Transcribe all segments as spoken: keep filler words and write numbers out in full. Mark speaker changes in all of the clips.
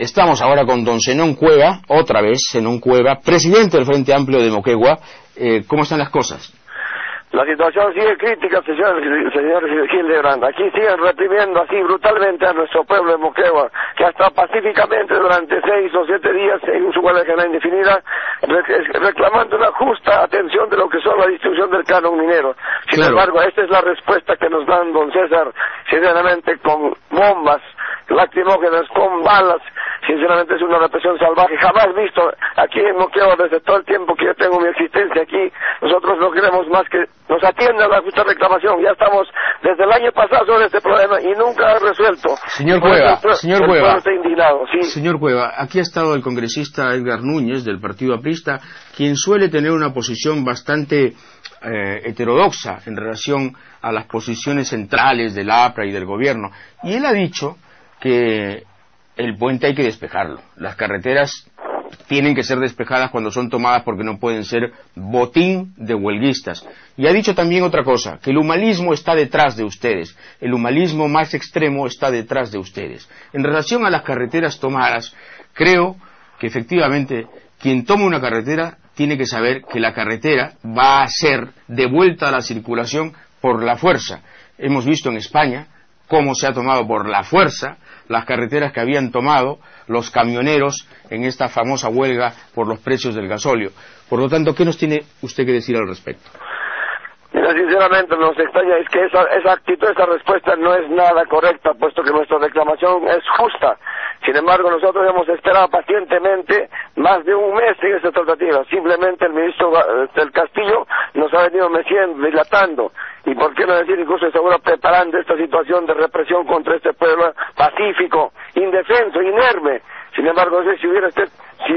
Speaker 1: Estamos ahora con don Zenón Cueva, otra vez Zenón Cueva, presidente del Frente Amplio de Moquegua. Eh, ¿Cómo están las cosas?
Speaker 2: La situación sigue crítica, señor, señor Hildebrand. Aquí siguen reprimiendo así brutalmente a nuestro pueblo de Moquegua, que hasta pacíficamente durante seis o siete días en su huelga general indefinida, reclamando una justa atención de lo que son la distribución del canon minero. Sin claro. embargo, esta es la respuesta que nos dan, don César, sinceramente con bombas lacrimógenas, con balas. Sinceramente es una represión salvaje, jamás visto aquí en Moquegua desde todo el tiempo que yo tengo mi existencia aquí. Nosotros no queremos más que nos atiendan la justa reclamación. Ya estamos desde el año pasado sobre este problema y nunca ha resuelto.
Speaker 1: Señor Cueva, el, señor
Speaker 2: el
Speaker 1: Cueva,
Speaker 2: está indignado, ¿sí?
Speaker 1: Señor Cueva, aquí ha estado el congresista Edgar Núñez del Partido Aprista, quien suele tener una posición bastante eh, heterodoxa en relación a las posiciones centrales del A P R A y del gobierno, y él ha dicho que el puente hay que despejarlo. Las carreteras tienen que ser despejadas cuando son tomadas porque no pueden ser botín de huelguistas. Y ha dicho también otra cosa, que el humanismo está detrás de ustedes. El humanismo más extremo está detrás de ustedes. En relación a las carreteras tomadas, creo que efectivamente quien toma una carretera tiene que saber que la carretera va a ser devuelta a la circulación por la fuerza. Hemos visto en España cómo se ha tomado por la fuerza las carreteras que habían tomado los camioneros en esta famosa huelga por los precios del gasóleo. Por lo tanto, ¿qué nos tiene usted que decir al respecto?
Speaker 2: Mira, sinceramente nos extraña es que esa, esa actitud, esa respuesta no es nada correcta, puesto que nuestra reclamación es justa. Sin embargo, nosotros hemos esperado pacientemente más de un mes en esta tratativa. Simplemente el ministro del Castillo nos ha venido meciendo, dilatando, y por qué no decir incluso seguro preparando esta situación de represión contra este pueblo pacífico, indefenso, inerme. Sin embargo, no sé si hubiera usted, si,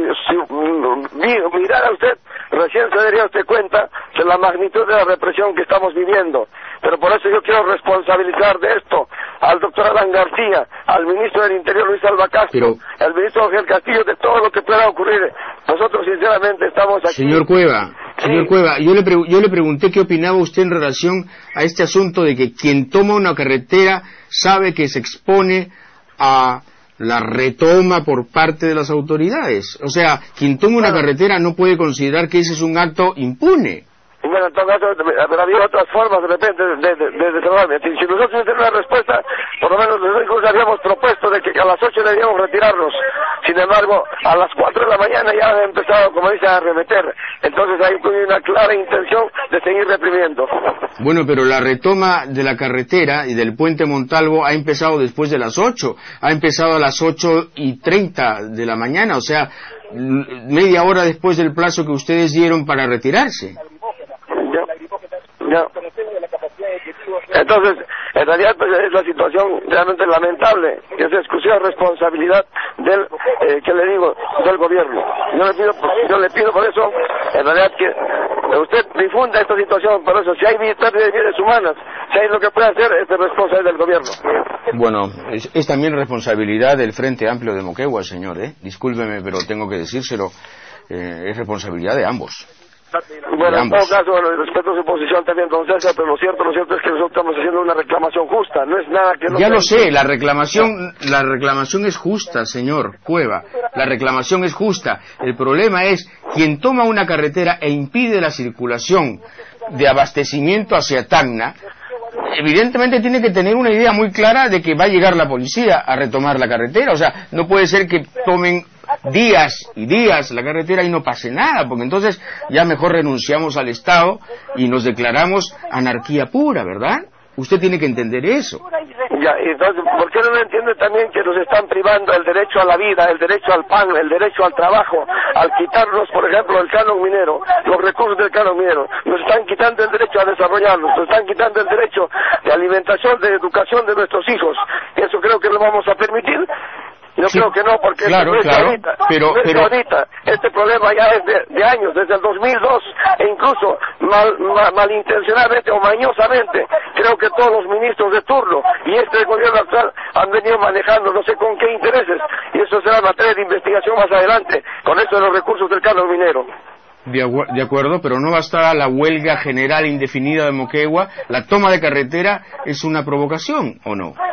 Speaker 2: si mirara usted, recién se daría usted cuenta de la magnitud de la represión que estamos viviendo. Pero por eso yo quiero responsabilizar de esto al doctor Alan García, al ministro del Interior Luis Alba Castro, Pero... al ministro Ángel Castillo, de todo lo que pueda ocurrir. Nosotros sinceramente estamos aquí.
Speaker 1: Señor Cueva, sí. señor Cueva, yo le, pre- yo le pregunté qué opinaba usted en relación a este asunto de que quien toma una carretera sabe que se expone a la retoma por parte de las autoridades. O sea, quien toma una bueno. carretera no puede considerar que ese es un acto impune.
Speaker 2: Bueno, en todo caso, pero había otras formas de repente de, de, de, de salvarme. Si, si nosotros tenemos una respuesta, por lo menos nosotros habíamos propuesto de que a las ocho debíamos retirarnos. Sin embargo, a las cuatro de la mañana ya han empezado, como dice, a arremeter. Entonces hay una clara intención de seguir reprimiendo.
Speaker 1: Bueno, pero la retoma de la carretera y del puente Montalvo ha empezado después de las ocho. Ha empezado a las ocho y treinta de la mañana, o sea, media hora después del plazo que ustedes dieron para retirarse.
Speaker 2: Ya. Entonces, en realidad pues, es la situación realmente lamentable, que es exclusiva responsabilidad del, eh, que le digo, del gobierno. Yo le pido, yo le pido por eso, en realidad que usted difunda esta situación, por eso si hay pérdida de vidas humanas, si hay lo que puede hacer, es responsabilidad del gobierno.
Speaker 1: Bueno, es, es también responsabilidad del Frente Amplio de Moquegua, señor, ¿eh? Discúlpeme, pero tengo que decírselo, eh, es responsabilidad de ambos.
Speaker 2: Bueno, en todo caso, bueno, respeto a su posición también, don César, pero lo cierto, lo cierto es que nosotros estamos haciendo una reclamación justa, no es nada que no...
Speaker 1: Ya lo sé, la reclamación, la reclamación es justa, señor Cueva, la reclamación es justa. El problema es quien toma una carretera e impide la circulación de abastecimiento hacia Tacna, evidentemente tiene que tener una idea muy clara de que va a llegar la policía a retomar la carretera. O sea, no puede ser que tomen días y días la carretera y no pase nada, porque entonces ya mejor renunciamos al Estado y nos declaramos anarquía pura, ¿verdad? Usted tiene que entender eso.
Speaker 2: Ya, entonces, ¿por qué no me entiende también que nos están privando el derecho a la vida, el derecho al pan, el derecho al trabajo, al quitarnos, por ejemplo, el canon minero, los recursos del canon minero? Nos están quitando el derecho a desarrollarnos, nos están quitando el derecho de alimentación, de educación de nuestros hijos. Eso creo que lo vamos a permitir. Yo sí, creo que no, porque
Speaker 1: claro,
Speaker 2: no es
Speaker 1: claro,
Speaker 2: ahorita,
Speaker 1: pero,
Speaker 2: no es
Speaker 1: pero...
Speaker 2: ahorita. Este problema ya es de, de años, desde el dos mil dos, e incluso mal, mal, malintencionadamente o mañosamente, creo que todos los ministros de turno y este gobierno actual han venido manejando no sé con qué intereses, y eso será materia de investigación más adelante, con esto de los recursos del canon minero.
Speaker 1: De, agu- de acuerdo, pero no bastará la huelga general indefinida de Moquegua. La toma de carretera es una provocación, ¿o no?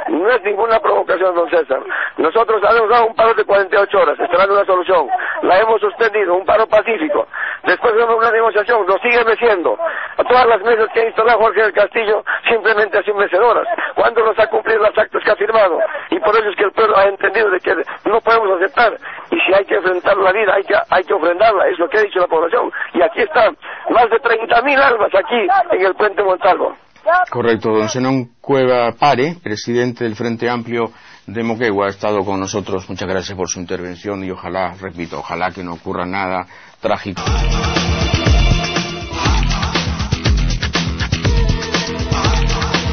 Speaker 2: No es ninguna provocación, don César. Nosotros habíamos dado un paro de cuarenta y ocho horas, esperando una solución. La hemos suspendido, un paro pacífico. Después de una negociación, lo sigue meciendo. A todas las mesas que ha instalado Jorge del Castillo, simplemente hacen mecedoras. ¿Cuándo nos ha cumplido los actos que ha firmado? Y por eso es que el pueblo ha entendido de que no podemos aceptar. Y si hay que enfrentar la vida, hay que, hay que ofrendarla. Es lo que ha dicho la población. Y aquí están más de treinta mil almas aquí en el Puente Montalvo.
Speaker 1: Correcto, don Zenón Cueva Pare, presidente del Frente Amplio de Moquegua, ha estado con nosotros. Muchas gracias por su intervención y ojalá, repito, ojalá que no ocurra nada trágico.